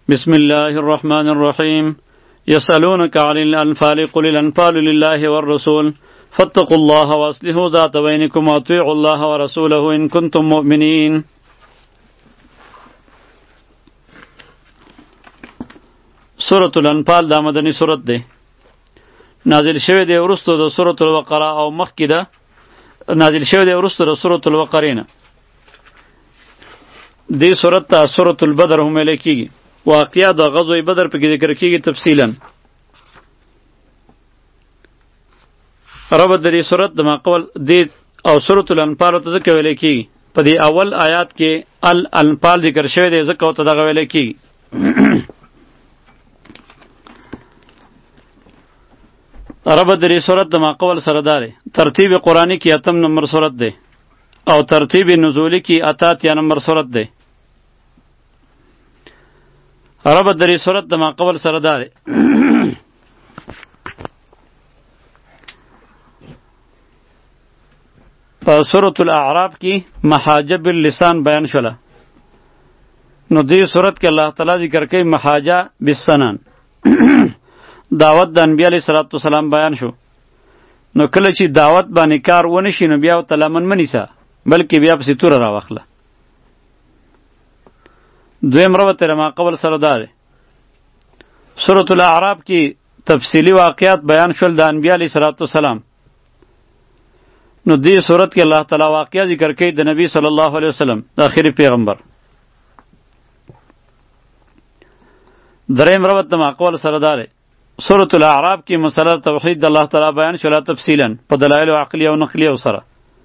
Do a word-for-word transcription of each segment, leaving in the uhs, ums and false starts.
بسم الله الرحمن الرحيم يسألونك عن الأنفال قل الأنفال لله والرسول فاتقوا الله وأصلحوا ذات بينكم وأطيعوا الله ورسوله إن كنتم مؤمنين. سورة الأنفال دا مدنی سورت ده، نازل شوی ده ورستو ده سورة البقره او مخکی ده نازل شوی ده ورستو ده سورة البقره نه. دی سورت ته سورة البدر هم ویل کیږي. واقعیا د غزوه بدر په کې ذکر کیږي تفصیلا. رب د دې سورت د ماقبل دی او سورة الانفال ته ځکه ویل کیږي. په دې اول آیات کې الانفال ذکر شوی دی ځکه ته دغه ویل کیږي. رب د دې سورت د ماقبل سره داره ترتیب قرآنی کې اتم نمبر سورت دی او ترتیب نزولی کې اتاتیا نمبر سورت دی. رب د دې سورت د ماقبل سره داره په سورة الاعراف کې محاجب اللسان بیان شوله. نو دې سورت کې الله تعالی ذکر کوي محاجه بالسنان. دعوت د انبیاء علیه الصلاة والسلام بیان شو. نو کله چې دعوت باندې کار ونه شي نو بیا ورته لمن مه نیسه، بلکې بیا پسې توره راواخله. دویم ربط یې ما قبل سره دا دی. سورة الاعراف کې تفصیلي واقعات بیان شول د انبیاء علیه الصلاة والسلام. نو دې صورت کې الله تعالی واقعا ذکر کوي د نبی صلی الله علیه وسلم د آخري پیغمبر. دریم ربط د ما قبل سره دا دی. سورة الاعراف کې مسله توحید د الله تعالی بیان شوله تفصیلا په دلایل عقلیه او نقلیه سره.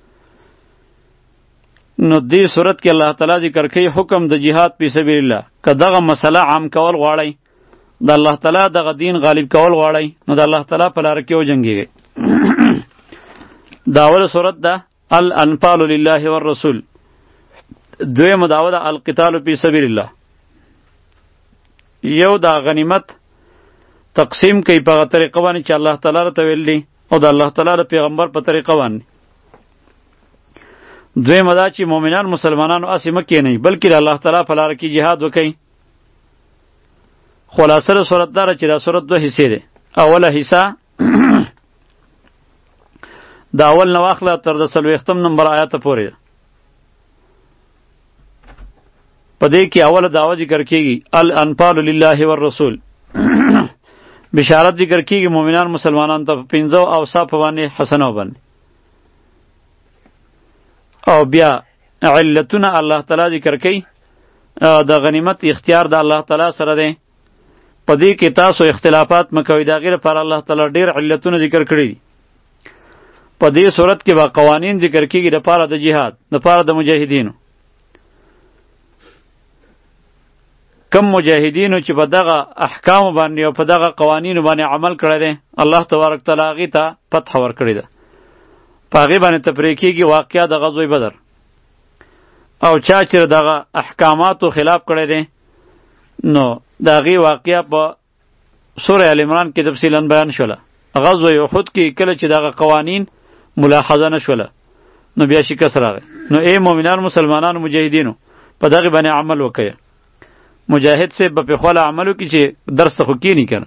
نو دې صورت کې الله تعالی ذکر کوي حکم د جهاد فی سبیل الله. که دغه مسله عام کول غواړئ، د الله تعالی دغه دین غالب کول غواړئ، نو د الله تعالی په لاره کې وجنګیږئ. دا اوله صورت ده الانفال لله والرسول. دویمه دعوه ده القتال فی سبیل الله. یو دا غنیمت تقسیم کوي په هغه طریقه باندې چې الله تعالی راته ویل دي او د الله تعالی د پیغمبر په طریقه باندې. دویمه دا چې مؤمنان مسلمانانو هسې مه کښېنئ، بلکې د الله تعالی په لاره کې جهاد وکئ. خلاصه د صورت دا ده چې دا صورت دوه حصې دی. اوله حصه د اول نه واخله تر د څلوېښتم نمبر آیاته پورې ده. په دې کې اوله دعوه ذکر کېږي الانفال لله والرسول. بشارت ذکر کېږي مؤمنان مسلمانان ته په پنځو اوصافو باندې حسنو باندې. او بیا علتونه الله تعالی ذکر کوي. د غنیمت اختیار د الله تعالی سره دی. په دې کې تاسو اختلافات مه کوئ. د هغې لپاره الله تعالی ډېر علتونه ذکر کړي دي. په دې صورت کې به قوانین ذکر کېږي د پاره د جهاد، د پاره د مجاهدینو. کم مجاهدینو چې په دغه احکامو باندې او په دغه قوانینو باندې عمل کړی دی، الله تبارک تعالی هغې ته فتح ورکړې ده. په هغې باندې تفریح کېږي واقعه د غزوه بدر. او چا چې دغه احکاماتو خلاف کړی دی نو د هغې واقعه په سوره ال عمران کې تفصیلا بیان شوله. غزوه احد کې کله چې دغه قوانین ملاحظه نه شوله نو بیا شکست راغی. نو ای مؤمنان مسلمانانو مجاهدینو په دغې باندې عمل وکئ. مجاهد صاحب به په خپله عمل وکړي چې درس ته خو کښېني که نه.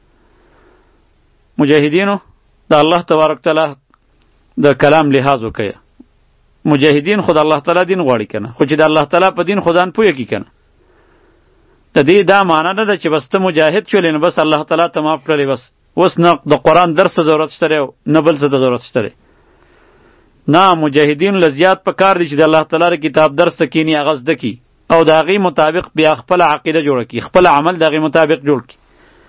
مجاهدینو د الله تبارک تعالی د کلام لحاظ وکئ. مجاهدین خو د الله تعالی دین غواړي که نه، خو چې د الله تعالی په دین خو ځان پوهه کړي که نه. د دې دا معنی نه ده چې بس ته مجاهد شولې نو بس الله تعالی ته معاف کړلې، بس اوس نه د قرآن درس ته ضرورت شته دی نه بل څه ته ضرورت شته دی. نه، مجاهدینو له زیات په کار دی چې د الله تعالی د کتاب درس ته کښېني، هغه زده کړي او د هغې مطابق بیا خپله عقیده جوړه کړي، خپل عمل د هغې مطابق جوړ کړي.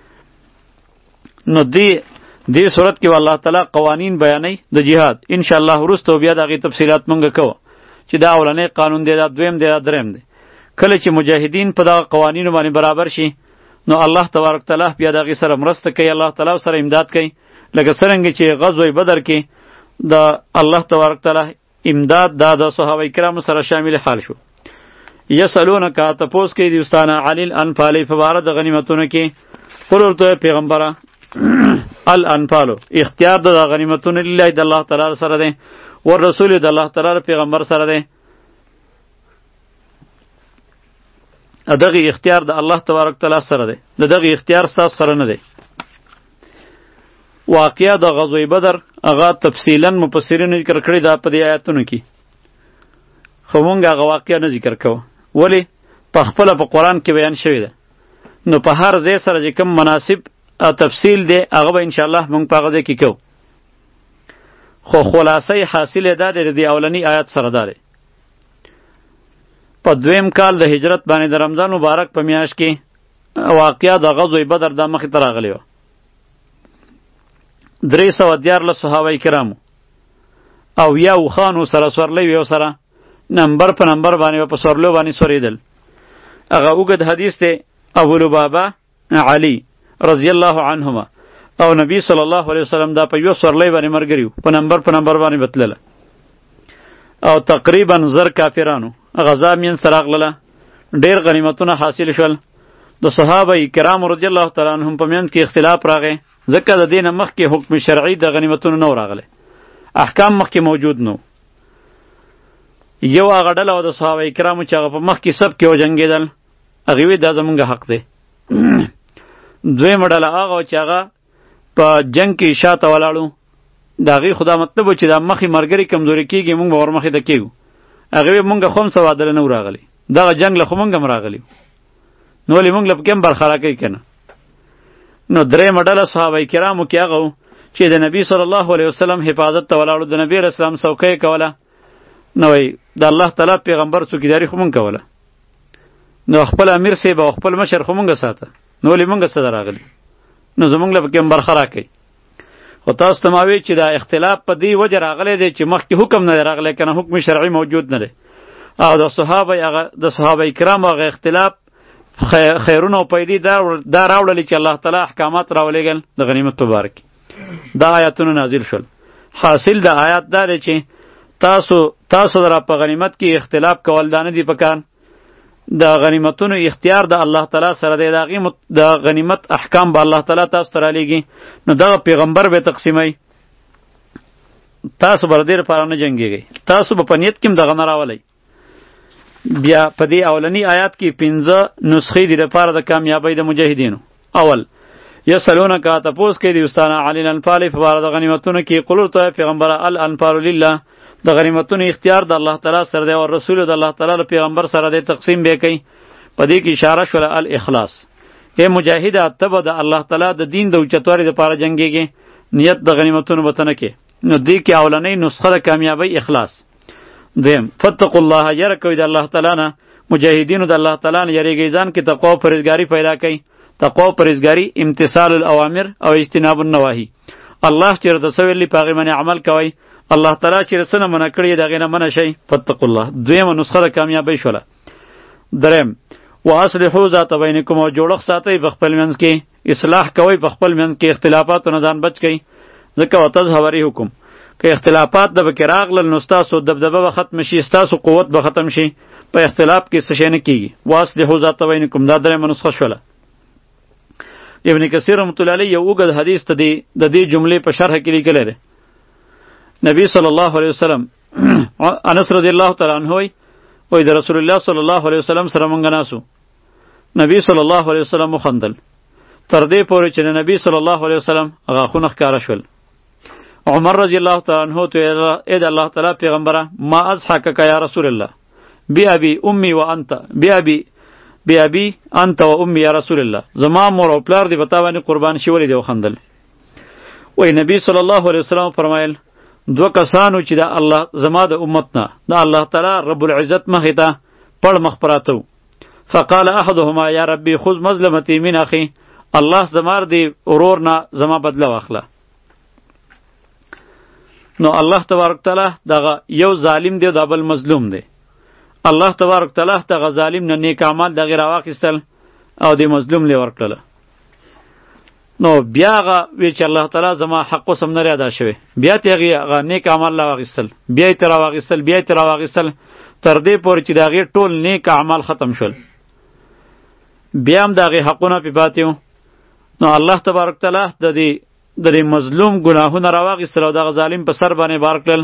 نو دې دې صورت کې الله تعالی قوانین بیانوي د جهاد. انشاءالله وروسته بیا د هغې تفصیلات مونږ کوو چې دا اولنی قانون دی، دا دویم دی، دا دریم دی. کله چې مجاهدین په دغه قوانینو باندې برابر شي نو الله تبارک تعالی بیا د هغې سره مرسته کوي، الله تعالی سره امداد کوي. لکه څرنګه چې غزوه بدر کې د الله تبارک تعالی امداد دا د صحابه کرامو سره شامل حال شو. یسألونک تپوس کوي دي استانه علی الانفال په باره د غنیمتونو کې. قل ورته پیغمبره الانفالو اختیار د غنیمتونو لله د الله تعالی سره دی، ور رسول د الله تعالی پیغمبر سره دی. دغه اختیار د الله تبارک تعالی سره دی، د دغه اختیار ستاسو سره نه دی. واقعه د غزوه بدر هغه تفصیلا مفسرین ذکر کړی دا په دې آیاتونو کې، خو مونږ هغه واقعه نه ذکر کوو. ولی په خپله په قرآن کې بیان شوی ده، نو په هر ځای سره چې کوم مناسب تفصیل دی هغه به انشاءالله مونږ په هغه ځای کې کوو. خو خلاصه حاصل دا دی د اولنی آیات سره دا دی. په دویم کال د هجرت باندې د رمضان مبارک په میاشت کې واقعه د غزوه بدر دا مخې ته راغلی وه. درې سوه دیارلس صحابه کرامو او یا اوښانو سره سورلی وې سره نمبر په نمبر باندې په سورلو باندې سورېدل. هغه اوږد حدیث دی. ابو لبابه علی رضی الله عنهما او نبی صلی الله علیه وسلم دا په یو سورلی باندې ملګري وو، په نمبر په نمبر باندې بتلله او تقریبا زر کافرانو غزا منځ ته راغلله. ډېر غنیمتونه حاصل شول. د صحابه کرامو رضی الله تعالی عنهم په منځ کې اختلاف راغی، ځکه د دې نه مخکې حکم شرعي د غنیمتونو نه و راغلی، احکام مخکې موجود نو. یو هغه ډله وه د صحابه کرامو چې هغه په مخکې سب کې وجنګېدل، هغې وی دا زمونږ حق دی. دویمه ډله هغه وه چې هغه په جنګ کې شاته ولاړو، د هغې خو دا مطلب و چې دا مخې ملګري کمزوري کېږي مونږ به ورمخې ته کېږو. هغې وی مونږ خو هم څه وعدله نه و راغلی، دغه جنګ له خو مونږ هم راغلي نو ولې مونږ له پکې هم برخه راکوي که نه. نو درېیمه ډله صحابه کرامو کې هغه و چې د نبي صلی الله علیه وسلم حفاظت ته ولاړو، د نبي علیه السلام څوکۍ یې کوله، نو وایي د الله تعالی پیغمبر څوکیداري خو مونږ کوله، نو خپل امیر صاحب او خپل مشر خو مونږ ساته، نو ولې مونږ څه راغلي، نو زمونږ له پکې هم برخه راکوي. خو تاسو ته ما وی چې دا اختلاف په دې وجه راغلی دی چې مخکې حکم نه دی راغلی، که نه حکم شرعي موجود نه دی. او د صحابه هغه د صحابه کرامو هغه اختلاف خیرونه او پیدې دا راوړلې چې الله تعالی احکامات راولېږل د غنیمت په باره کې. دا آیاتونه نازل شول. حاصل د آیات دا دی چې تاسو تاسو را په غنیمت کې اختلاف کول دا نه دي پکار. د غنیمتونو اختیار د الله تعالی سره دی، د هغې د غنیمت احکام به الله تعالی تاسو ته رالیږي، نو دغه پیغمبر به تقسیموي. تاسو به د دې لپاره نه جنګېږئ، تاسو به په نیت کې هم دغه نه راولئ. بیا په دې اولنی آیات کې پنځه نسخې دي لپاره د کامیابی د مجاهدینو. اول یسألونک تپوس کوي د استانه علی الانفال په باره د غنیمتونو کې، قل ورته پیغمبره الانفال لله، د غنیمتونو اختیار د الله تعالی سره دی او رسول د الله تعالی پیغمبر سره دی، تقسیم به کوي. په دې کې اشاره شوله الاخلاص. ای مجاهده ته به د الله تعالی د دین د اوچتواري دپاره جنګېږي، نیت د غنیمتونو به ته نه کې. نو دې کې اولنۍ نسخه د کامیابی اخلاص. دویم فتقوا الله، یره کوي د الله تعالی نه، مجاهدینو د الله تعالی نه یریږئ، ځان کې تقوا او پرهیزګاري پیدا کوي. تقوا او پرهیزګاري امتثال الاوامر او اجتناب النواهی. الله چې درته څه ویلي په هغې باندې عمل کوئ، الله تعالی چې څه نه منع کړي د هغې نه منع شئ. فتقوا الله دویمه نسخه د کامیابۍ شوله. دریم واصلحوا ذات بینکم، او جوړښت ساتئ په خپل منځ کې، اصلاح کوئ په خپل منځ کې، اختلافاتو نه ځان بچ کئ، ځکه وتظهر ریحکم، که اختلافات د پکې راغلل نو ستاسو دبدبه به ختم شي، ستاسو قوت به ختم شي، په اختلاف کې څه شی نه کېږي. واصلحوا ذات بینکم دا درېیمه نسخه شوله. ابن کثیر رحمت الله علیه یو اوږد حدیث ته د دې جملې په شرح کې لیکلی دی. نبی صلی الله علیه وسلم انس رضی الله تعالی عنه وی د رسول الله صلی الله علیه وسلم سره مونږ ناسو، نبی صلی الله علیه وسلم وخندل تر دې پورې چې د نبی صلی الله علیه وسلم غاښونه ښکاره شول. عمر رضی الله تعالی عنه ته ای د الله تعالی پیغمبره ما اضحکک یا رسول الله بی امی و انت بی ابي بی ابي انت و امی یا رسول الله، زما مور او پلار دی په تا باندې قربان شي، ولې دی وخندل؟ وی نبی صلی الله علیه وسلم فرمایل دو کسانو چې د الله زما د امت نه د الله تعالی رب العزت مخې ته پړ مخ پراته وو. فقال احدهما یا ربي خذ مظلمتي من اخي، الله زمار دی ورور نه زما بدله واخله. نو الله تبارک تعالی دغه یو ظالم دی او د بل مظلوم دی، الله تبارک تعالی دغه ظالم نه نیک اعمال دغه راواخیستل او د مظلوم لی ورکړله. نو بیا هغه وی چې الله تعالی زما حق وسم نه ادا شوی، بیا ته هغه نیک عمل لا واغستل، بیا یې را واغستل، بیا یې را واغستل، تر دې پورې چې د هغې ټول نیک اعمال ختم شول، بیا هم د هغې حقونه پې پاتې وو. نو الله تبارک تعالی د دې د دې مظلوم ګناهونه را واغستل او دغه ظالم په سر باندې بار کړل.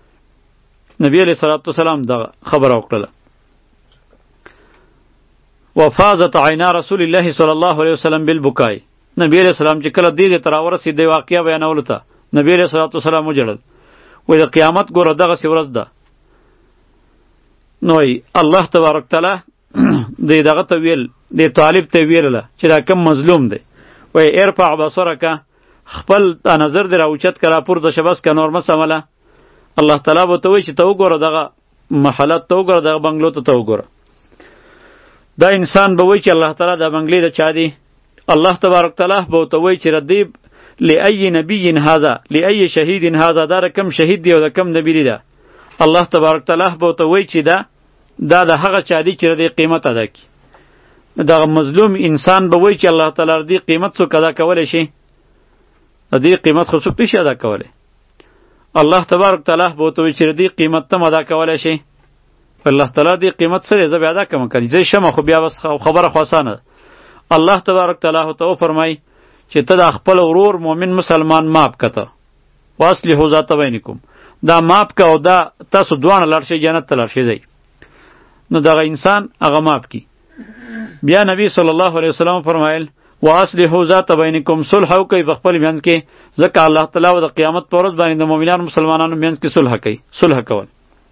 نبی علیه صلوات وسلام دغه خبره وکړله. وفازت عینا رسول الله صلی الله علیه وسلم بالبکای. نبی علیہ السلام چې کله دې ته راورسېد د واقعیا بیانولو ته، نبی علیہ الصلوۃ والسلام وجړل. وای د قیامت ګوره دغه سی ورځ ده. نو الله تبارک تعالی دې دغه ته ویل، دې طالب ته ویل چې دا کم مظلوم دی. وای ارفع بصرک، خپل نظر دې راوچت کړه پورته شبس ک نور مسمله. الله تعالی به ته وای چې ته وګوره دغه محلات ته وګوره، دغه بنگلو ته ته وګوره. دا انسان به وای چې الله تعالی دا بنگلې د چا دی؟ الله تبارک تعالی به ته وای چې ردیب لأی نبی هذا لأی شهید هذا، دا کم شهید دی او دا کم نبی دی. دا الله تبارک تعالی به ته وای چې دا دا د هغه چا دی چې د قیمت ادا کی. دا مظلوم انسان به وای چې الله تعالی ردی قیمت څو ادا کولای شي؟ دې قیمت خو څوک نشي ادا کولای. الله تبارک تعالی به ته وای چې ردی قیمت تم ادا کولای شي. الله تعالی دې قیمت سره زبې ادا کوم کړي. زې شمه خو بیا بس خبره خاصانه. الله تبارک تعالی ته فرمای چې ته د خپل ورور مؤمن مسلمان ماپ کته واصلحوا ذات بینکم، دا ماپ کا او دا تاسو دوه لار شي جنت ته لار شي زی. نو دغه انسان هغه ماپ کی. بیا نبی صلی الله علیه وسلم فرمایل واصلحوا ذات بینکم، صلح کوي په خپل منځ کې، ځکه الله تعالی د قیامت پر ورځ باندې د مؤمنانو مسلمانانو منځ کې صلح کوي. صلح کول.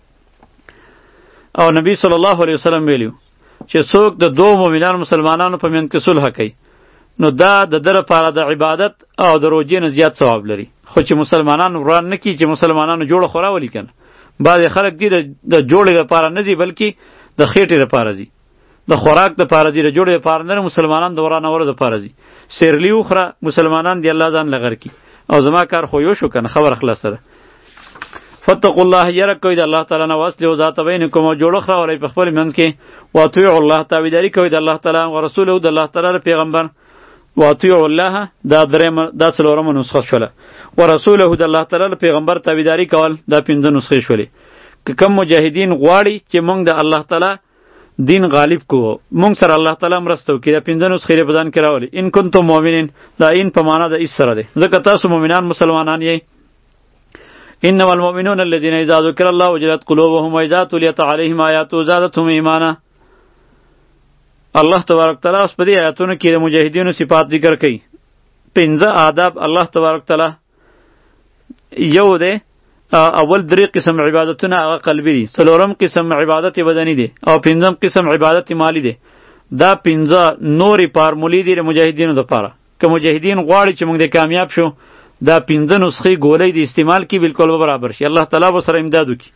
او نبی صلی الله علیه وسلم ویلو چې څوک د دوه مؤمنانو مسلمانانو په منځ کې صلح کوي، نو دا د در لپاره د عبادت او د روزې نه زیات ثواب لري. خو چې مسلمانان وران نه کی، چې مسلمانانو جوړه خورا ولي کنه. بعضې خلک دي د جوړې لپاره نه ځي، بلکې د خېټې لپاره ځي، د خوراک لپاره ځي، د جوړې لپاره نه. مسلمانان د ورانولو لپاره ځي. سیرلی وخوره مسلمانان دی الله ځان لغر کی. او زما کار خو یو شو کنه، خبر خلاصه ده. فتقوا الله، یره کوي د الله تعالی نه، واصلحوا ذات بینکم، او جوړه خورا ولې په خپل منځ کې. واطیعوا الله، تابعداري کوي د الله تعالی او رسوله د الله تعالی پیغمبر. واطیعوا الله دا درېم دا څلورمه نسخه شوله. ورسوله د الله تعالی پیغمبر تابعداري کول دا پنځه نسخې شولې. که کم مجاهدین غواړي چې مونږ د الله تعالی دین غالب کو، مونږ سره الله تعالی مرسته وکړي، دا پنځه نسخې په ځان کې راولي. ان کنتم مؤمنین، دا ان په معنا د اس سره دی، ځکه تاسو مؤمنان مسلمانان یې. انما المؤمنون الذين اذا ذكر الله وجلت قلوبهم واذا تليت عليهم آياته زادتهم ایمانا. الله تبارک تعالی اوس په دې آیاتونو کې د مجاهدینو صفات ذکر کړي. پنځه آداب الله تبارک تعالی یو دی. اول درې قسم عبادتونه هغه قلبي دي، څلورم قسم عبادت بدني دي، او پنځم قسم عبادت مالی دي. دا پنځه نورې فارمولې دي د مجاهدینو لپاره. که مجاهدین غواړي چې موږ د کامیاب شو، دا پنځه نسخې ګولۍ د استعمال کی بالکل برابر شي. الله تعالی به سره امداد وکړي.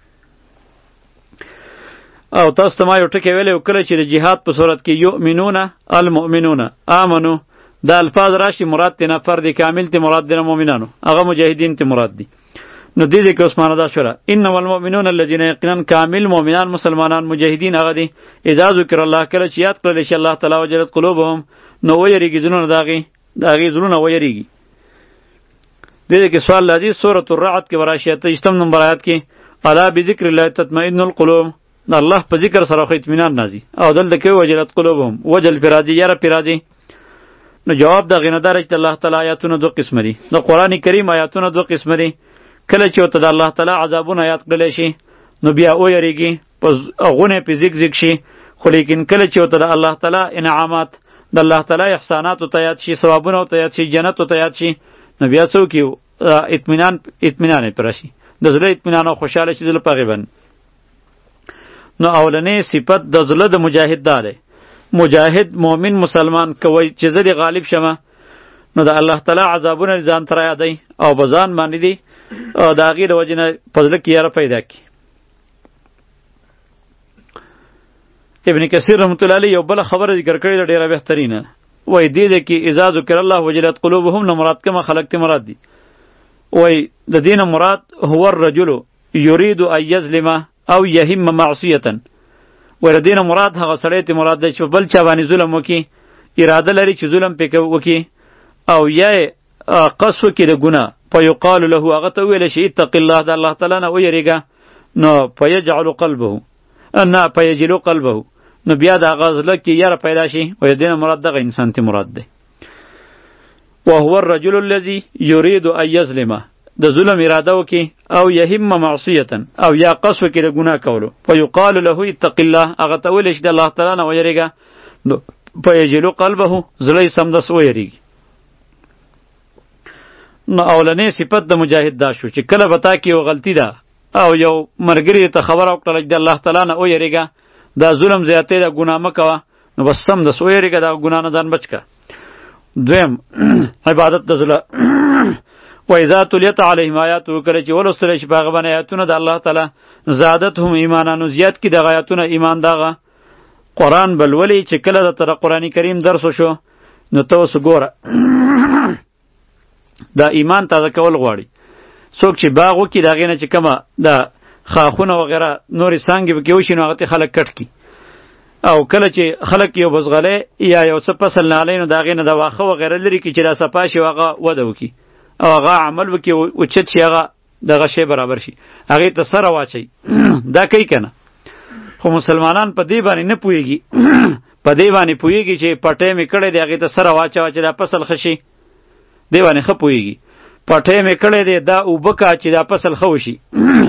او تاسو ته ما یو ټکی ویلی و، کله چې د جهاد په صورت کې یؤمنون المؤمنون آمنو دا الفاظ راشي، مراد تینا فرد کامل تی مراد دینا مؤمنانو، هغه مجاهدین تی مراد دی. نو دې دې کې اوس معنی دا شوله انما المؤمنون الذین، یقینا کامل مؤمنان مسلمانان مجاهدین هغه دي اذا ذکر الله، کله چې یاد کړل شي الله تعالی وجلت قلوبهم، نو ویریږي زړونه د هغې د هغې زړونه ویریږي. دې دې کې سوال لازم سورة الرعد کې وراشي اته ویشتم نمبر آیات کې الا بذکر الله تطمئن القلوب، الله په ذکر سره خو اطمینان نازي. او دلته کې وجلت قلوبهم، وجل پیراځي یاره پیراځي. نو جواب د غینه دار چې الله تعالی آیاتونه دو قسم دي. د قران کریم آیاتونه دو قسم دي. کله چې ته د الله تعالی عذابونه آیات کړل شي، نو بیا او یریږي، پس غونه په زیګ زیګ شي. خو لیکن کله چې ته د الله تعالی انعامات، د الله تعالی احسانات او تیات شي، ثوابونه او تیات شي، جنت او تیات شي، نو بیا څوک یو اطمینان اطمینان پر شي، د زړه اطمینان او خوشاله شي زله پغیبن. نو اولنې صفت د زړه د مجاهد داره، مجاهد مؤمن مسلمان کوي چې زه غالب شمه، نو د الله تعالی عذابونه ځان تر یادای او بزان باندې دي او د هغې د وجې نه فضل کې یاره پیدا کړي. ابن کثیر رحمت الله علیه یو بله خبره ذکر کړې ده ډېره بهترینه. وایي دې دی کې اذا ذکر الله وجلت قلوبهم نه مراد کومه خلق ته مراد دي. وایي د دې نه مراد هو الرجل یرید ان یظلم او یهم معصیه. وایي د دې نه مراد هغه سړی ته مراد دی چې بل چا باندې ظلم وکړي، اراده لري چې ظلم پې وکړي، او یا قصد وکړي د ګناه، فیقال له هغه ته ویل شي اتق الله، د الله تعالی نه ویریږه، نو فیجعل قلبه نه فیجلو قلبه، نو بیا د هغه زړه کې یاره پیدا شي. وایي د دې نه مراد دغه انسان ته مراد دی. وهو الرجل الذي يريد ان يظلم، د ظلم اراده وکي، او يهم معصیه، او یا قصد وکي د ګناه کولو، فیقال له اتق الله، هغه ته ویل شي د الله تعالی نه ویریږه، نو فیجلو قلبه زړه سمدس ویریږي. نو اولنې صفت د مجاهد دا شو چې کله به تا کې یو غلطي ده او یو مرګري ته خبره وکړله چې د الله تعالی نه ویریږه، دا ظلم زیاتې ده، ګناه مه کوه، نو بس سمدس ویریږه، دا ګناه نه ځان بچ که. دویم عبادت د زړه. و اذا تلیت علیهم آیاته، کله چې ولوستلی شي په هغه باندې آیاتونه د الله تعالی، زادتهم ایمانا، نو زیات کړي دغه آیاتونه ایمان. دغه قرآن به لولي چې کله درته د قرآن کریم درس وشو نو ته اوس ګوره دا ایمان تازه کول غواړي. څوک چې باغ وکړي د هغې نه چې کومه د خاخونه وغیره نورې څانګې پکې وشي نو هغه ته خلک کټ کړي، او کله چې خلک یو بزغلی یا یو څه فصل نالی نو د هغې نه د واښه وغیره لرې کړي چې دا صفا شي او هغه وده وکړي او هغه عمل وکړي اوچت شي، هغه دغه شی برابر شي، هغې ته سره واچوي. دا کوي که نه؟ خو مسلمانان په دې باندې نه پوهېږي، په دې باندې پوهېږي چې پټی مې کړی دی هغې ته سره واچوه چې دا فصل ښه شي، دې باندې ښه پوهېږي. پټی مې کړی دی دا اوبه که چې دا فصل ښه وشي،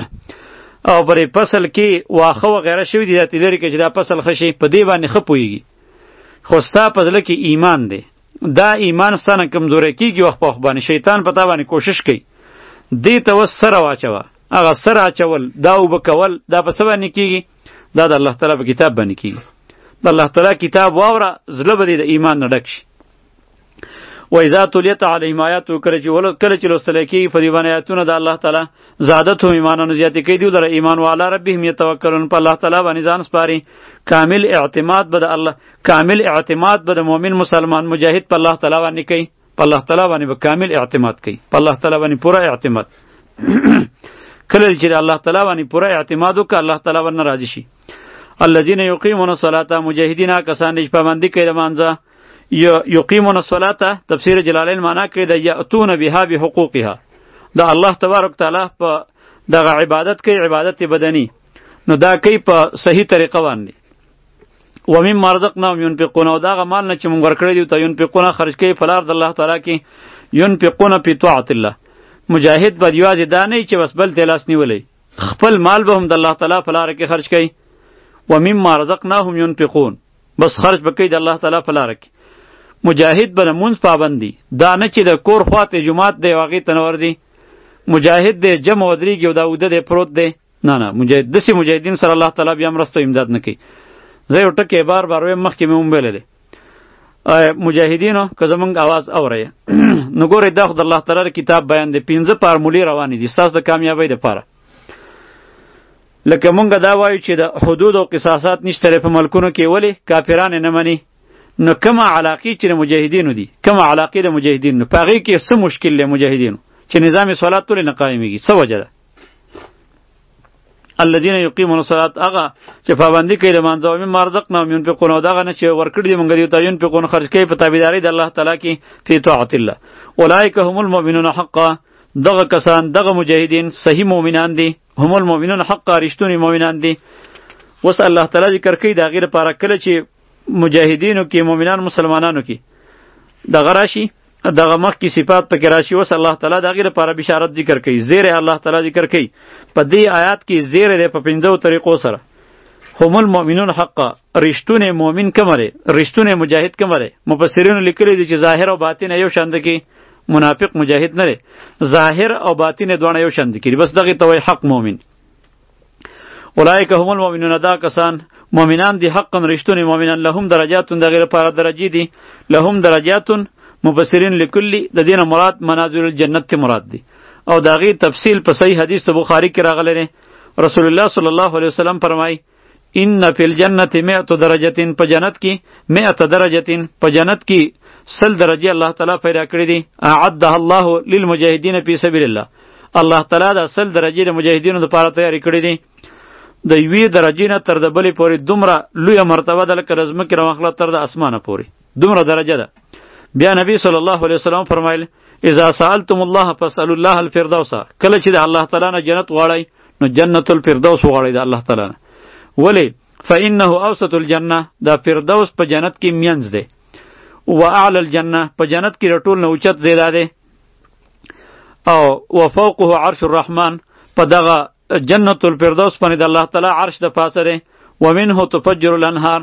او پرې فصل کې واښه وغیره شوي دي دا تې لرې کړه چې دا فصل ښه شي، په دې باندې ښه پوهېږي. خو ستا په زړه کې ایمان دی، دا ایمان ستا نه کمزوری کېږي وخت په وخت باندې، شیطان په تا باندې کوشش کوي دې ته اوس سره واچوه. هغه سره اچول، دا اوبه کول، دا په څه باندې کېږي؟ دا د الله تعالی په کتاب باندې کېږي. د الله تعالی کتاب واوره، زړه به دې د ایمان نه ډک شي. و اذا تلیت علیهم آیاته، کله چې کله چې لوستلی کېږي په دې باندې آیاتونه د الله تعالی، زادتهم ایمانا، نو زیاتې کوي دوی لره ایمان. وعلی ربهم یتوکلون، په الله تعالی باندې ځان سپاري. کامل اعتماد به د الله کامل اعتماد به د مؤمن مسلمان مجاهد په الله تعالی باندې کوي، په الله تعالی باندې به کامل اعتماد کوي، په الله تعالی باندې پوره اعتماد. کله چې الله تعالی باندې پوره اعتماد وکړه الله تعالی ورنه راضي شي. الذين يقيمون الصلاة، مجاهدین کسان چې پابندي کوي د مانځه. یقیمون الصلاة تفسیر جلالین معنا کوي د یأتون بها بحقوقها، د الله تبارک تعالی په دغه عبادت کوي، عبادت بدنی، نو دا کوي په صحیح طریقه باندې. ومما رزقناهم ينفقون، او دغه مال نه چې مونږ ورکړی دی ته ينفقون خرج کوي په لار د الله تعالی کې. ينفقون فی طاعة الله، مجاهد به یوازې دا نه چې بس بل ته لاس نیولی، خپل مال به هم د الله تعالی په لاره کې خرج کوي. ومما رزقناهم ينفقون، بس خرج به کوي د الله تعالی په لاره کې. مجاهد به د مونځ پابند دی، دا نه چې د کور خواته جماعت دی او هغې ته نه ورځي. مجاهد دی جمع ودرېږي او دا اوده دی پروت دی، نه نه، مجاهد داسې مجاهدین سره الله تعالی بیا مرسته او امداد نه کوي. زه یو ټکی بار بار وایم، مخکې مې هم ویلی دی، مجاهدینو که زمونږ اواز اورئ نو ګورئ دا خو د الله تعالی کتاب بیان دی، پنځه فارمولې روانې دي ستاسو د کامیابۍ دپاره. لکه مونږ دا وایو چې د حدود او قصاصات نشته په ملکونو کې، ولې کافران نه مني؟ نو کومه علاقې چې د مجاهدینو دي، کومه علاقې د مجاهدینو، په هغې کې څه مشکل دی مجاهدینو چې نظام صلات ټولې نه قایمېږي؟ څه وجه ده؟ الذین یقیمون الصلاة، هغه چې پابندي کوي د مانځه. ومما رزقناهم ينفقون، او دغه نه چې ورکړي دي مونږ دوی ته ينفقون خرج کوي په تابعدارۍ د الله تعالی کې، فی طاعة الله. اولئک هم المؤمنون حقا، دغه کسان دغه مجاهدین صحیح مؤمنان دي، هم المؤمنون حقا، رښتونی مؤمنان دي. اوس الله تعالی ذکر کوي د هغې لپاره کله چې مجاهدینو کې مؤمنان مسلمانانو کې دغه راشي، دغه مخکې صفات پکې راشي. اوس الله تعالی د هغې لپاره بشارت ذکر کوي، زیری الله تعالی ذکر کوي. په دې آیات کې زیری دی په پنځو طریقو سره. هم المؤمنون حقا، رښتونی مؤمن کومه دی، رښتونی مجاهد کومه دی؟ مفسرینو لیکلي دي چې ظاهر او باطن یو شان دي، منافق مجاهد نه دی، ظاهر او باطن دواړه یو شان دي، بس دغې ته وایي حق مؤمن. اولئک هم المؤمنون، دا کسان مؤمنان دي حقا رښتونی مؤمنان. لهم درجات، دغې لپاره درجې دي. لهم درجات مفسرین لیکلي د دې نه مراد منازل الجنت ته مراد دي، او د هغې تفصیل په صحیح حدیث د بخاري کې راغلی دی. رسول الله صلی الله علیه وسلم فرمایي ان فی الجنة مئة درجة، په جنت کې مئة درجة، په جنت کې سل درجې الله تعالی پیدا کړي دي. اعدها الله للمجاهدین فی سبیل الله، الله تعالی دا سل درجې د مجاهدینو لپاره تیاری کړي دي. د یوې درجې نه تر د بلې پورې دومره لویه مرتبه ده لکه د ځمکې نه واخله تر د اسمانه پورې، دومره درجه ده. بیا نبی صلی الله علیه وسلم فرمایل اذا سألتم الله فاسألوا الله الفردوس، کله چې د الله تعالی نه جنت غواړئ نو جنت الفردوس وغواړئ د الله تعالی نه. ولې؟ فانه اوسط الجنه، دا فردوس په جنت کې مینځ دی. و اعلى الجنه، په جنت کې د ټول نه اوچت ځای دی. او وفوقه عرش الرحمن، په دغه جنت الفردوس باندې د الله تعالی عرش د پاسه دی. ومنه تفجر الانهار،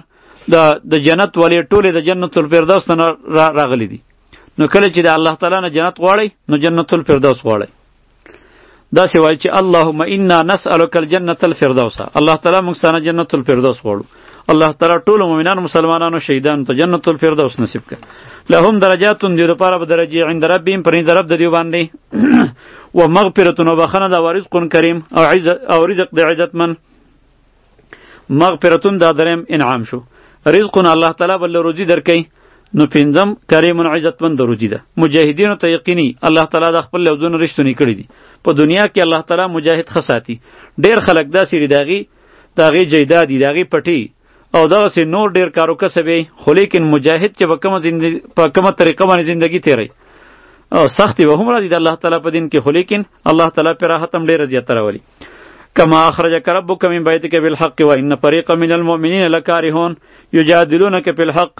د د جنت ولی ټوله د جنت الفردوس نه را راغلي دي. نو کله چې د الله تعالی نه جنت غواړي نو جنت الفردوس غواړي. دا سی وایي چې اللهم انا نسألک الجنة الفردوس، الله تعالی موږ سره جنت الفردوس غواړو. الله تعالی ټول مؤمنانو مسلمانانو شهیدانو ته جنت الفردوس نصیب کړي. لهم درجات دی لپاره به درجه عند ربهم پر دې رب د دی باندې و مغفرة و بخنه دا ورزق کریم او عزت او رزق د عزت من. مغفرة دا دریم انعام شو. رزق الله تعالی بل روزي درکې. نو پنځم کریم عزت من د روزي ده. مجاهدینو ته یقیني الله تعالی د خپل لوزونه رښتونی کړی دي. په دنیا کې الله تعالی مجاهد خصاتی. ډیر خلک داسې لري داغي داغي جیداد دي داغي پټي او دغه سي نور ډیر کارو کسبې، خو لیکن مجاهد چې په کومه زندگی په کومه طریقه باندې زندگی تیری او سختی به هم راځي د الله تعالی په دین کې، خو لیکن الله تعالی پر راحت هم ډیر زیات راولي. کما اخرجک ربک من بیتک بالحق وان فريقا من المؤمنین لکارهون یجادلونک فی الحق.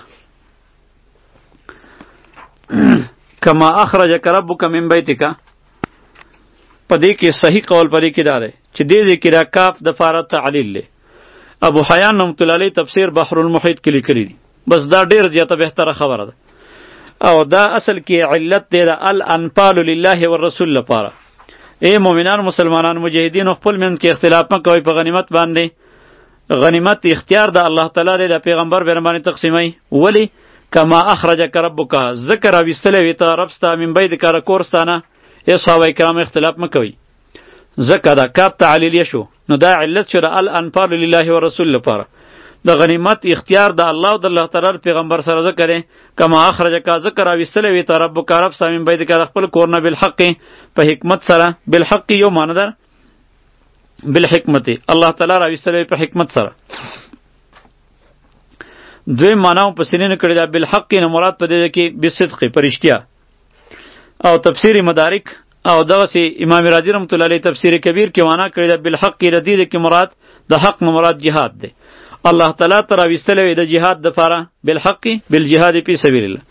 کما اخرجک ربک من بیتک، پدې کې صحیح قول پدې کې دا دی چې دې دې کې را کاف د فارت تعلیل له ابو حیان رحمۃ اللہ علیہ تفسیر بحر المحیط کې لیکلی دی. بس دا ډیر زیاته بهتره خبره ده او دا اصل کې علت دی د الانفال لله والرسول لپاره. اے مؤمنان مسلمانان مجاهدین خپل منځ کې اختلاف مه کوئ په غنیمت باندې. غنیمت اختیار د الله تعالی دی، د پیغمبر باندې تقسیمای. ولی کما اخرجک ربک، ذکر اوستلې وی ته رب ستا من بيد کار کورستانه. ای صحابه کرام اختلاف مه کوئ. ذکر دا کاپ تعلیلیه شو، نو دا علت شو د الانفال لله والرسول لپاره. د غنیمت اختیار د الله او د الله تعالی پیغمبر سره ذکر کما اخرجک ذکر اوستلې وی ته رب کار رب ستا من بيد کار خپل کورنه بالحق، په حکمت سره. بالحق یو معنی ده بالحکمت، الله تعالی راوستلې په حکمت سره. دوی معنی په سینې کړی دا بالحق نه مراد په دې کې بصدق پرشتیا. او تفسیر مدارک او دغه سی امام رازی رحمۃ اللہ علیہ تفسیر کبیر کې معنا کړی دا بالحق ردید کې مراد د حق نه مراد جهاد دی. الله تعالی تر اوستلې د جهاد د فاره بالحق بالجهاد فی سبیل الله.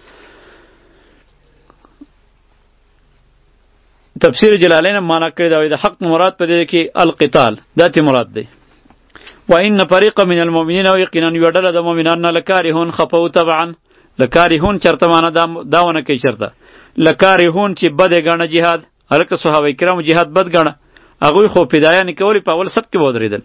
تفسیر جلالین معنا کړی دا د حق مراد په دې کې القتال دته مراد دی. و ان فريقا من المؤمنین او یقینا یډل د مؤمنانو لکارهون خفو طبعا. لکارهون چرته معنا دا داونه کوي چرته لکارهون چې بد غنه جهاد. هرکه صحابه کرام جهاد بد غنه، هغه خو پیدایان کولی په اول سب کې ودرېدل.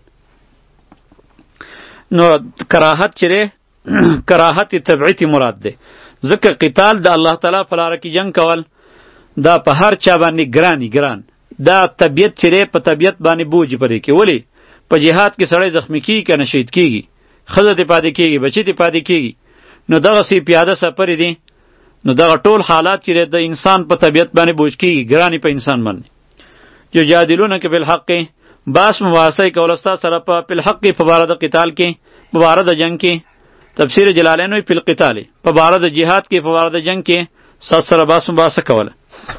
نو کراهت چره کراهت تبعیتی مراد ده. ځکه قتال د الله تعالی په لار کې جنگ کول دا په هر چا باندې ګرانی ګران. دا طبیعت چره په طبیعت باندې بوج پرې کې. ولی په جهاد کې سړی زخمی کیږي کنه شهید کیږي، خزه ته پاتې کیږي، بچی ته پاتې کیږي. نو دغه سی پیاده سفر دي، نو دغه ټول حالات چې د انسان په طبیعت باندې بوج کیږي، ګرانی په انسان باندې. جو جادلونک بالحق، باس مباحثه کول استا سره په بالحق په بار د قتال کې، په بار د جنگ کې. تفسیر جلالین وی په القتال، په بار د جهاد کې، په بار د جنگ کې سات سره باس مباحثه کوله.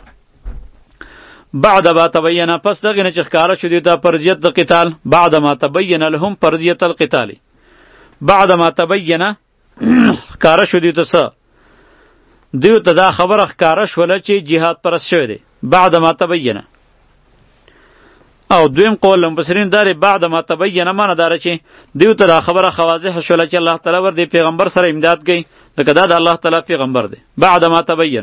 بعد ما تبین، پس دغه نه چې ښکارا شو دی ته فرضیت د قتال. بعد ما تبین لهم فرضیت القتال، بعد ما تبین ښکارا شو دی ته څه دیو ته دا خبره ښکارا شوله چې جهاد پرست شوی دی. بعد ما تبین. او دویم قول مفسرین داره بعد ما تبین معنی داره چې دیو ته دا خبره خواضح شوله چې الله تعالی ور دی پیغمبر سره امداد کوي، لکه دا د الله تعالی پیغمبر دی. بعد ما تبین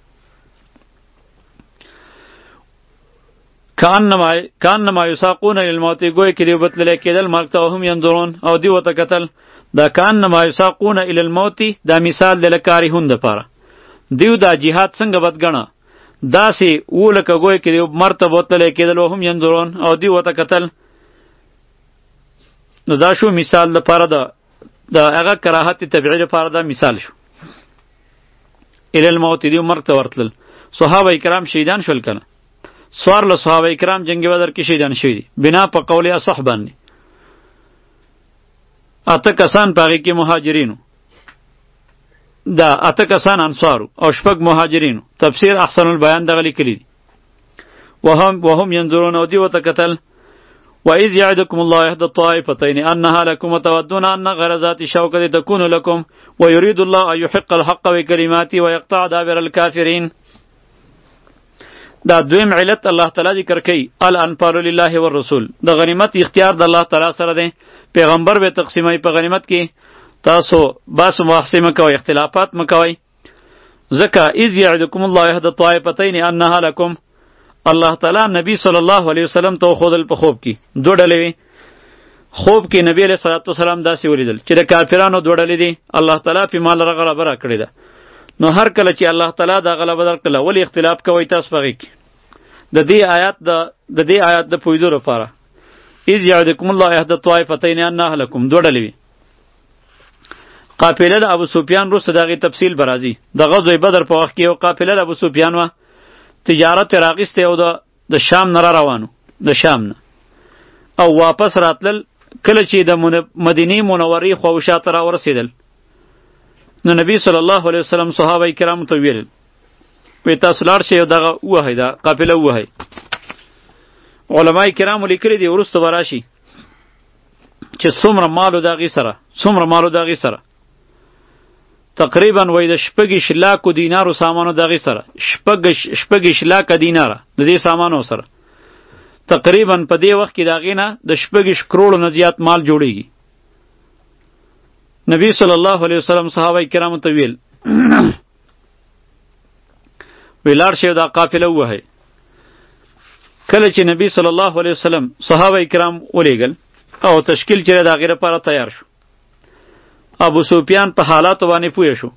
کانما کانما یساقون للموت، گوی کې دی بتلل کېدل مرګ ته هم ينظرون او دی وته قتل. دا کانما یساقون الی الموت دا مثال د لکارهون د پاره. دیو دا جهاد څنګه بدګنه داسې ولکه گوی کې دی مرتبه وتل کېدل او هم ينظرون او دی وته قتل. نو دا شو مثال د پاره د د هغه کراهت تبعی لپاره دا مثال شو. الی الموت دی مرګ ته ورتل. صحابه کرام شهیدان شول کنه. سوار له صحابه کرام جنگ بدر کې شهیدان شوی دي بنا په قول اصح باندې. اته کسان پاره کې مهاجرینو، دا اته کسان انصارو او شپږ مهاجرینو. تفسیر احسن البیان دغه لیکلی دي. وهم وهم ينظرون او دی وته قتل. وإذ يعدكم الله إحدى الطائفتين أنها لكم وتودون أن غير ذات شوكة تكون لكم ويريد الله أن يحق الحق بكلماته ويقطع دابر الكافرين. دا دویم علت الله تعالی ذکر کوي الانفال لله والرسول. د غنیمت اختیار د الله تعالی سره دی، پیغمبر به تقسیمای په غنیمت کې. تاسو باس مباحثه مکوئ، اختلافات مکوئ. ځکه اذ یعدکم الله احد الطائفتین انها لکم، الله تعالی نبی صلی الله علیه وسلم ته خودل په خوب کې دوه ډلې وي. خوب کې نبی علیه الصلاۃ والسلام داسې ولیدل چې د کافرانو دوه ډلې دي، الله تعالی په مال غلبه را کړې ده. نو هر کله چې الله تعالی دا غلبه درکړه ولی اختلاف کوي تاسو پغې کې. د دې آیات د د دې آیات د پویدو لپاره اذ یعدکم الله احد الطائفتین انها لکم دوه ډلې وي. قافله د ابو سفیان وروسته دغه تفصیل برازي. د غزوه بدر په وخت کې یو قافله د ابو سفیان و تجارت راغسته او د د شام نه روانو، د شام نه او واپس راتلل. کله چې د مدینه منورې خو شاته را ورسېدل نو نبی صلی الله علیه وسلم صحابه کرام ته ویل وی تاسو لاړ شئ دغه وهی دا قافله وهی. علما کرام لیکلي دي ورسته براشي چې څومره مالو دغې سره څومره مالو دغې سره تقریبا وای د شپږ لاکو دینارو سامانو دغې سره شپږ شپږ لاکه دیناره د دې سامانو سره تقریبا په دې وخت کې دغې نه د شپږ کروڑو نه زیات مال جوړیږي. نبی صلی الله علیه وسلم صحابه کرامو ته ویل وی لاړ شئ دا قافله ووهئ. کله چې نبی صلی الله علیه وسلم صحابه کرام ولیږل او تشکیل چې د هغې لپاره تیار شو، ابو سفیان په حالاتو باندې پوه شو.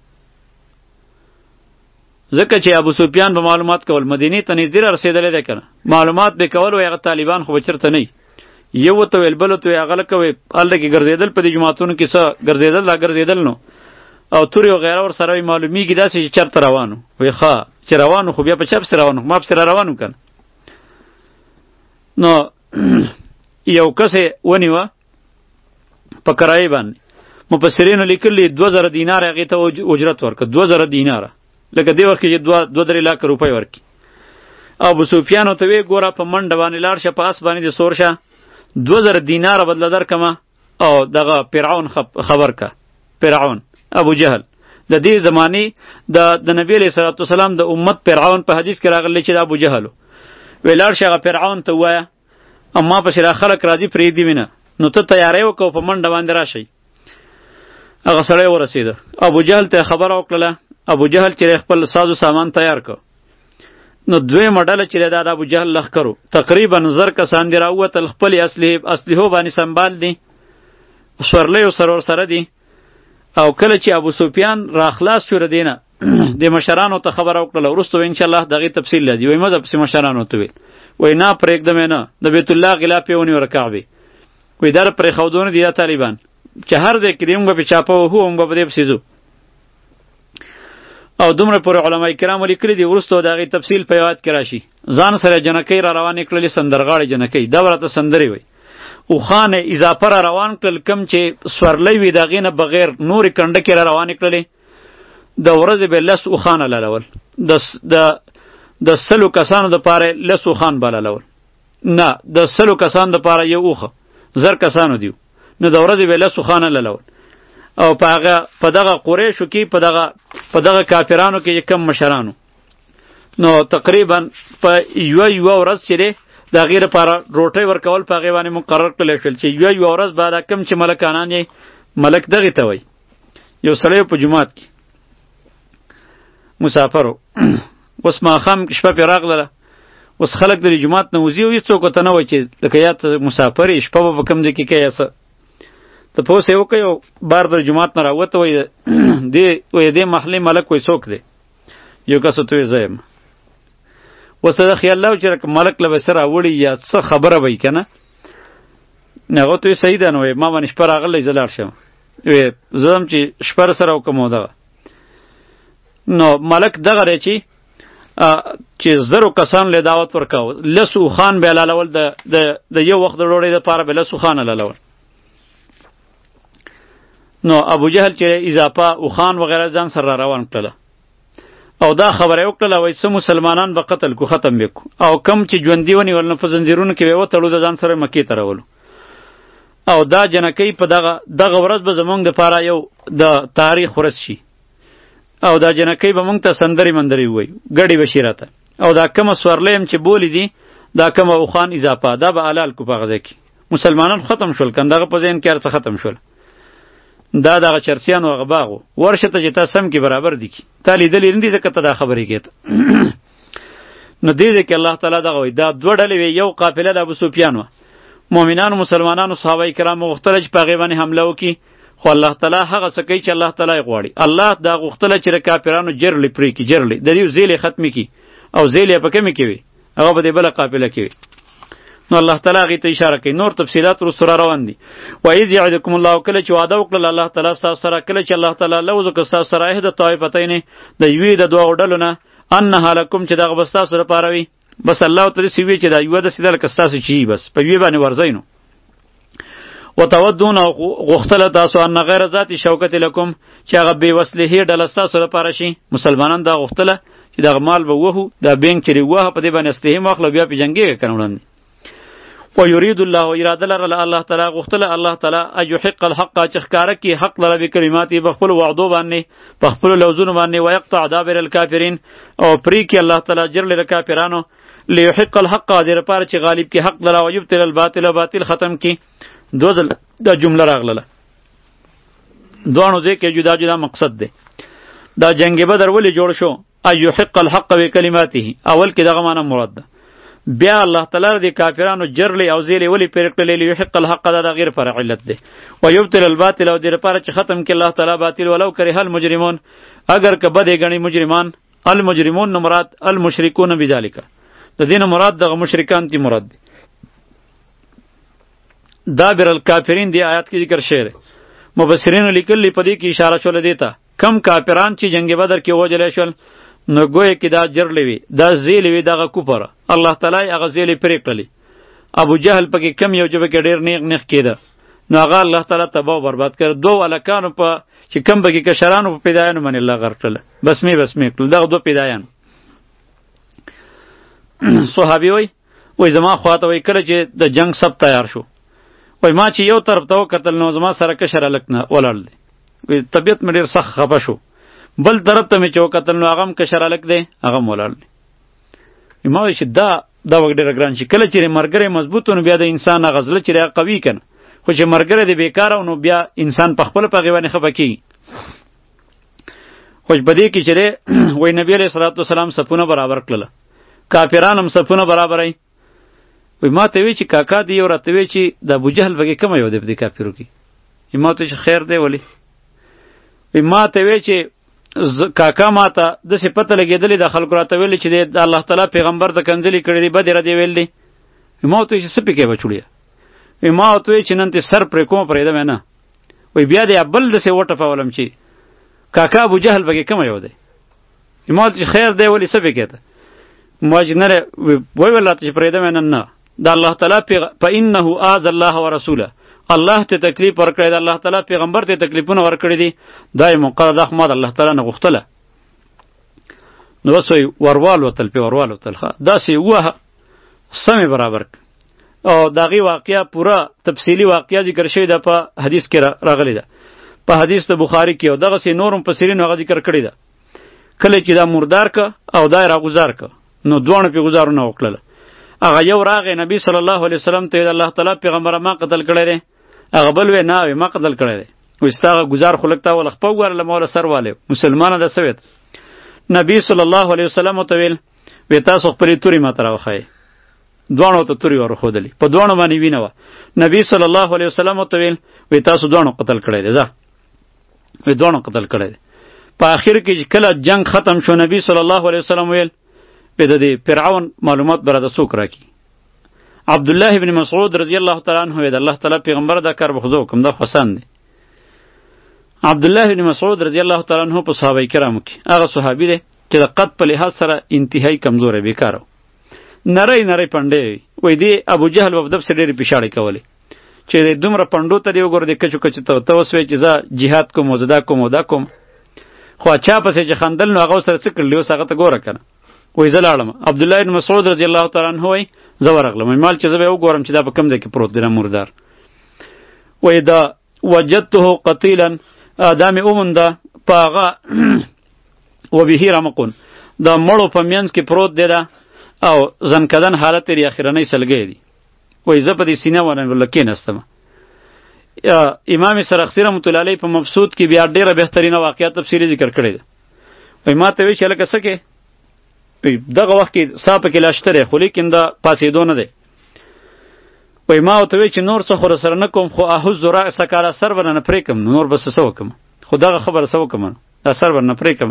ځکه چې ابو سفیان به معلومات کول، مدینې ته نږدې رسېدلی دی که نه، معلومات به کول وایي هغه طالبان خو به چېرته نه وي. یو ورته ویل بل ورته ویل هغه لکه وایي هلته کې ګرځېدل په دې جوماتونو کې څه ګرځېدل را ګرځېدل نو او تورې وغیره ورسره وایي معلومیږي داسې چې چپ ته روان و. وایي ښه چې روان خو بیا په چپ پسې روان و، ما پسې را روان و که نه. نو یو کس یې ونیوه په کرایې باندې. مفسرینو لیکلي دوه زره دینار هغې ته اجرت ورکړه، دوه زره دیناره لکه دې وخت کې چې دوه دوه درې لاکه روپۍ ورکړي. ابو سفیان ورته ویې ګوره په منډه باندې لاړ شه، په اس باندې دې سور شه، دوه زره دیناره بدله درکمه او دغه فرعون خبر که. فرعون ابو جهل د دې زمانې د د نبی علیه صلات وسلام د امت فرعون په حدیث کې راغلی چې د ابو جهل وی لاړ شه هغه فرعون ته ووایه اما پسې را خلک راځي پرېږدي وینه نو ته تیاری وکړه په منډه باندې راشئ. هغه سړی ورسېده، ابو جهل ته خبره وکړله. ابو جهل چې خپل سازو سامان تیار کړ نو دویمه ډله چې دا د ابو جهل لښکرو تقریبا زر کسان دي راووتل، خپلې اصلحې اصلحو باندې سنبال دي، سورلیو سره ورسره دي. او کله چې ابو سفیان را خلاص شو د دې نه د مشرانو ته خبره وکړله، وروسته انشاءالله دغې تفصیل راځي. وایي مه ځه پسې مشرانو ته ویل وایي نه پرېږدم یې نه، د بیت الله غلاف یې ونیوله کعبې. وایي دا پرېښودونه دي دا طالبان چې هر ځای کې دې موږ به پې چاپه وهو موږ به په دې پسې ځو. او دومره پورې علما کرامو لیکلي دي وروسته د هغې تفصیل په یاد کې راشي. ځان سره جنکۍ را روانې کړلې، سندرغاړې جنکۍ، دا به راته سندرې وایي. اوښانې اضافه را روان کړل، کم چې سورلی وي د هغې نه بغیر نورې کنډکې را روانې کړلې. د ورځې به لس اوښان حلالول، د د سلو کسانو دپاره لس اوښان به حلالول، نه د سلو کسانو دپاره یو اوښه، زر کسانو دیو نو د ورځې به لس اوښان حلالول. او په هغه په دغه قریشو کې په دغه په دغه کافرانو کې کم مشرانو نو تقریبا په یوه یوه ورځ چې دی د هغې لپاره روټۍ ورکول په هغې باندې مقرر کړلی شول چې یوه یوه ورځ به دا کم چې ملکانان یې ملک دغې ته وایي یو سړی په جومات کې مسافر و اوس ماښام شپه پرې راغلله، اوس خلک د دې جومات نه وځي او هېڅوک ورته نه وایي چې لکه یا ته مسافر یې شپه به په کوم ځای کې کوې یا څه تپوس یې وکړئ او بار بار جومات نه راووته وایي دې وایي دې محلې ملک وایي څوک دی؟ یو کس ورته وایي زه یم. اوس د خیال له چې ملک له به څه راوړي یا څه خبره به وي که نه. هغه ورته وایي صحیح ده نو ما باندې شپه راغلی زه لاړ شم. وایي زه ځم چې شپه راسره وکړم او دغه نو ملک دغه دی چې چې زرو کسانو له دعوت ورکاو، لسو اوښان به حلالول، د د یو وخت د ډوډۍ دپاره به لس اوښان حلالول. نو ابو جهل چې اضافه اوښان وغیره ځان سره را روان کړله او دا خبره یې وکړله وایي څه مسلمانان به قتل کو ختم به کو او کم چې ژوندي ونیول نو په زنځیرونو کې به یې وتړو د ځان سره مکې ته راولو. او دا جنکۍ په دغه دغه ورځ به زموږ دپاره یو د تاریخ ورځ شي او دا جنکۍ به موږ ته سندرې مندرې ووایي، ګډې به شي راته. او دا کومه سورلی هم چې بولي دي دا کومه اوښان اضافه دا به حلال کو په هغه ځای کې. مسلمانان ختم شول که دغه په ذهن کې هر څه ختم شول. دا دغه چرسیانو هغه باغ و ورشه ته چې تا سم کې برابر دي کی تا لیدلې نه دي ځکه ته دا خبرې کېته نو دې دې کې الله تعالی دغه وایي دا دوه ډلې وي یو قافله د ابو سفیان وه مؤمنانو مسلمانانو صحابه کرامو غوښتله چې په هغې باندې حمله وکړي خو الله تعالی هغه څه کوي چې الله تعالی یې غواړي الله دا غوښتله چې د کافرانو جرلې پرې کړي جرلې د دې زیلې ختمې کړي او زیلې یې په کومې کې وي هغه په دې بله قافله کې وي نو الله تعالی هغې ته اشاره کوي نور تفصیلات وروسته را روان دي وإذ یعدکم الله کله چې وعده وکړله الله تعالی ستاسو سره کله چې الله تعالی لوز وکړه ستاسو سره احد طایفتین د یوې د دوه ډلو نه انها لکم چې دغه به ستاسو لپاره وي بس الله ته داسې وي چې دا یوه داسې ډله که ستاسو چې وي بس په یوې باندې ورځئ نو وتودون غوښتله تاسو ان غیر ذات شوکت لکم چې هغه بې وسلحې ډله ستاسو لپاره شي مسلمانان دا غوښتله چې دغه مال به وهو دا بینک چې وهه په دې باندې اسلحې مه اخله بیا پې جنګېږه که نه وړاندې ویرید الله اراده لرله الله تعالی غوښتله الله تعالی ان یحق الحق چې ښکاره کړي حق لره بکلماتې په خپلو وعدو باندې په خپلو لوزونو باندې ویقطع دابر الکافرین او پرې کړي الله تعالی جرلې د کافرانو لیحق الحق دې لپاره چې غالب کړي حق لره ویبطل الباطل باطل ختم کړي دو ځل دا جمله راغله دواړو ځای کې جدا جدا مقصد دی دا جنگ بدر ولې جوړ شو ان یحق الحق بکلماته اول کې دغه معنی مراد ده بیا الله تعالی د کافرانو جرلې او زیلې ولې پرې کړلې لیحق الحق دا د غیر پر علت دی ویبطل الباطل او دې لپاره چې ختم کړي الله تعالی باطل ولو کرها المجرمون اگر که بدې ګڼي مجرمان المجرمون نه مراد المشرکون بذلک د دې نه مراد دغه مشرکان تی مراد دی دابر الکافرین دی آیات کې ذکر شعر مفسرین لیکلی په دې کې اشاره شول دیتا کم کافران چې جنگ بدر کې وجلې شول نو گویا کې دا جرلې وي دا زیلې وي دغه کوپر الله تعالی هغه زیلې پرې کړلې ابو جهل پکې کم یو جبه کې ډېر نیغ نیغ کېده نو هغه الله تعالی تباہ برباد کړ دوه الکانو په چې کم پکې کشرانو په پیدایانو باندې الله غرق کړل بس می بس می کړل دغه دوه پیدایان صحابي وای وای زما خواته وای کله چې د جنگ سب تیار شو وای ما چې یو طرف ته وکتل نو زما سره کشر الک نه ولاړ دی وای طبیعت مې ډېر سخت خفه شو بل طرف ته مې چې وکتل نو هغه هم کشر الک دی هغه هم ولاړ دی ما وای چې دا دا وګ ډېر ګران شي کله چې مرګره مضبوط نو بیا د انسان غزله چې قوي کنه خو چې مرګره دی بیکاره نو بیا انسان په خپل په غیوانه خفه کیږي خو په دې کې چې وای نبی علیہ الصلوۃ والسلام صفونه برابر کړل کافرانو هم صفونه برابرای وای ما ته وی چې کاکا دی او راته وی چې د ابو جهل بګه کم یو دی په کافرو کې ما ته چې خیر دی ولی وای ما ته وی چې کاکا ما ته د څه پته لګېدلې د خلکو راته ویل چې د الله تعالی پیغمبر د کنځلې کړې دی بد را دی ویل دی ما ته چې سپې کې بچوړیا وای ما ته چې نن ته سر پر کوم پرې ده نه وای بیا دی ابل د څه وټه پاولم چې کاکا ابو جهل بګه کم یو دی ما ته خیر دی ولی سپې کېته ماجنره وای ولات چې پرې ده نه نه دا الله تعالی فإنه آذ الله ورسوله الله ته تکلیف ورکړی دی الله تعالی پیغمبر ته تکلیفونه ورکړي دي دا یې موقع ده خو ما د الله تعالی نه غوښتله نو بس وایي وروال وتل پې وروال وتل ښه داسې ووهه سمې برابر او د هغې واقعه پوره تفصیلي واقعه ذکر شوې ده په حدیث کې راغلې ده په حدیث د بخاري کې او دغسې نور مفسرینو هغه ذکر کړې ده کله چې دا مردار که او دا یې راګزار که نو دواړو پې ګزارونه وکړله هغه یو راغی نبی صلی الله علیه وسلم ته الله تعالی پیغمبر ما قتل کړی دی هغه بل وی نه ما قتل کړی دی وای ستا گزار خلک تا ول خپل ور لمول سر والے مسلمانانه د سویت نبی صلی الله علیه وسلم ته ویل وی تاسو خپل توري ما تر واخی دوانو ته توري ور خودلی په دوانو باندې وینه نبی صلی الله علیه وسلم ته ویل وی تاسو دوانو قتل کړی دی ځه وی دوانو قتل کړی دی په اخر کې کله جنگ ختم شو نبی صلی الله علیه وسلم ویل په دې فرعون معلومات براته څوک راکی عبد الله ابن مسعود رضی الله تعالی عنہ د الله تعالی پیغمبر دا کار بخزو کوم دا حسن دی عبد الله ابن مسعود رضی الله تعالی عنہ په صحابه کرامو کې هغه صحابي دی چې د قد په لحاظ سره انتهایی کمزور بیکاره نری نری پنده وای دی ابو جهل او دب سره ډېر پیشاړی کولی چې دومره پندو ته دی وګوره د کچو کچو ته ته وسوي چې زه jihad کوم وزدا کوم ودا کوم خو چا پسې چې خندل نو هغه سره څه کړل اوس هغه ته ګوره کنه وای زلاړم عبد الله بن مسعود رضی الله تعالی عنہ وای زه ورغلم مال چې زه به وګورم چې دا په کوم ځای کې پروت دی مردار وای دا وجدته قتیلا ادم اومنده پاغه وبه رمقون دا مړو په مینځ کې پروت دی دا او ځنکدن حالت یې اخرنۍ سلګی دی وای زه په دې سینه باندې لکې نستم امام سرخسی رحمت الله علیه په مبسوط کې بیا ډیره بهترینه واقعیت تفصیلی ذکر کړی ده. وای ما ته وی چې لکه څه کې دغه وخت کې صاحب کې لاشتره خو لیکن دا پاسېدو نه دی. وای ما ته وی چې نور څه خور سره نه کوم خو احوز زرا سکاله سر ورنه پرې کوم نور بس څه وکم خو دغه خبره څه وکم دا سر ورنه پرې کوم.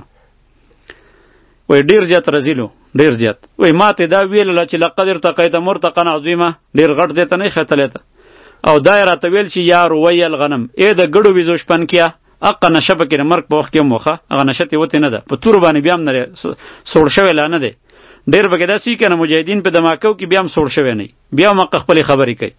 وای ډیر زیات رزیلو ډیر زیات. وای ما ته دا ویل چې لقد ارتقیت مرتقا عظیمه ډیر غټ دی ته نه ختلې ته او دایره ته ویل چې یا روی الغنم اې د ګړو ویزو شپن کیا اقا نشه پکې مرګ په وخت کې موخه هغه نشه تی وته نه ده په تور باندې بیا هم نه سوړ شوی لا نه دی ډیر پکې داسې کنه مجاهدین په دماکو کې بیا هم سوړ شوی نه بیا هم خپل خبرې کوي.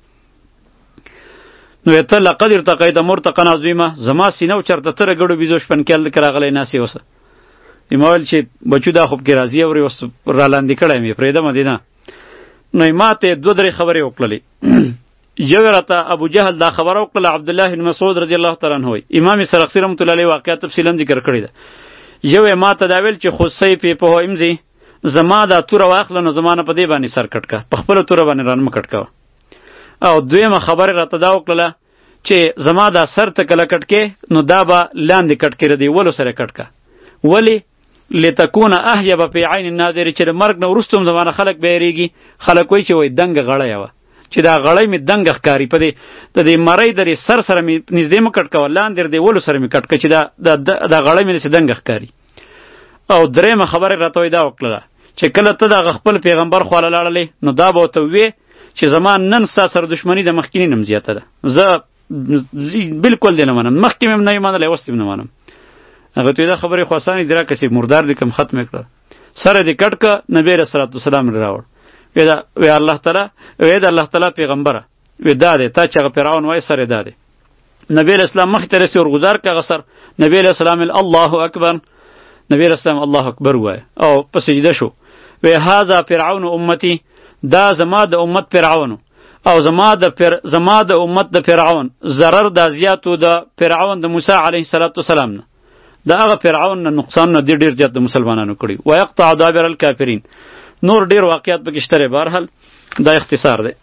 نو ته لقد ارتقیت مرتقا عظیمه زما سینو چرته تر ګړو ویزو شپن کېل کراغلی ناسی وسه ایمول چې بچو دا خوب کې راځي او ورس را لاندې کړای مې پرېده مدینه. نو ماته دوه درې خبرې وکړلې. یو راته ابو جهل دا خبر وکړه عبد الله بن مسعود رضی الله تعالی عنہ امام سرخسی رحمت الله علیه واقعیت تفصیلا ذکر کړی ده. یو ماته دا ویل چې خصی په په امزي زما دا تور واخل نو زمانه په دې باندې سر کټکا په خپل تور باندې رانم کټکا. او دویمه خبره راته دا وکړه چې زما دا سر ته کله کټکې نو دا به لاندې کټکې ردی ولو سره کټکا ولی لتكون احيب في عين الناظر چې مرګ نو ورستم زمانه خلق بیریږي خلک وای چې وای دنګ غړی و چې دا غړی می دنګ ښکاری په دې د دې مړی درې سر سره می نږدې م کټ کول لاندې دې ولو سره می کټ ک چې دا دا غړی می نس دنګ ښکاری. او درېمه خبره راته دا وکړه چې کله ته دا خپل پیغمبر خو لاړلې نو دا به ته وې چې زمان نن ستا سره دښمنی د مخکینی نم زیاته ده زه بالکل دې نه منم مخکې مې نه منل اوس دې نه منم. هغه ته دا خبره خو اسانه درا کسي مردار دې کم ختم کړ سره دې کټ ک نبی رسول الله صلی الله علیه وسلم راوړ ودا وی الله تعالی وی دا الله تعالی پیغمبره وی دا دې تا چې فرعون وای سره دا دې نبی اسلام مخ ته رسول گزار کا غسر نبی اسلام الله اکبر نبی اسلام الله اکبر وای او په سجده شو وی هاذا فرعون امتی دا زما د امت فرعون او زما د پر زما د امت د فرعون zarar د زیاتو د فرعون د موسی علیه السلام نه دا هغه فرعون نه نقصان نه ډیر زیات د مسلمانانو کړی و یقطع دابر الکافرین. نور ډیر واقعیت پکې شته بهرحال دا اختصار دی.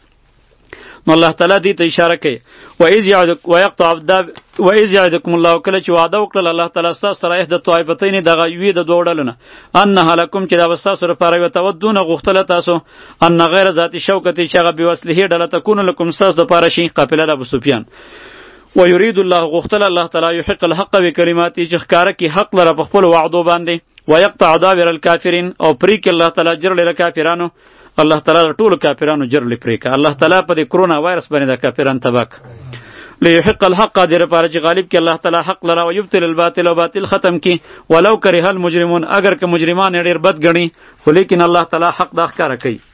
نو الله تعالی دې ته اشاره کوي و اذ یعدک و یقطع داب و اذ یعدکم الله کله چې وعده وکړه الله تعالی تاسو سره د طائفتین دغه یوې د دوه ډلونه ان هلکم چې دا وستا سره پاره وي تودون غختله تاسو ان غیر ذاتی شوکتی چې هغه بوسلهې ډله تكون لكم ساس د پاره شي قافله ابو سفیان و یرید الله غختله الله تعالی یحق الحق بکلماتی چې ښکارا کی حق لره په خپل وعدو باندې و یقطع دابر الکافرین او پریک الله تعالی جر له کافرانو الله تعالی ټول کافرانو جر له پریک الله تعالی په دې کرونا وایرس باندې د کافرانو تباک لیحق الحق دیر پاره چې غالب کی الله تعالی حق لره او یبطل الباطل او باطل ختم کی ولو کرہ المجرمون اگر که مجرمان ډیر بد غنی خو لیکن الله تعالی حق د ښکارا کوي.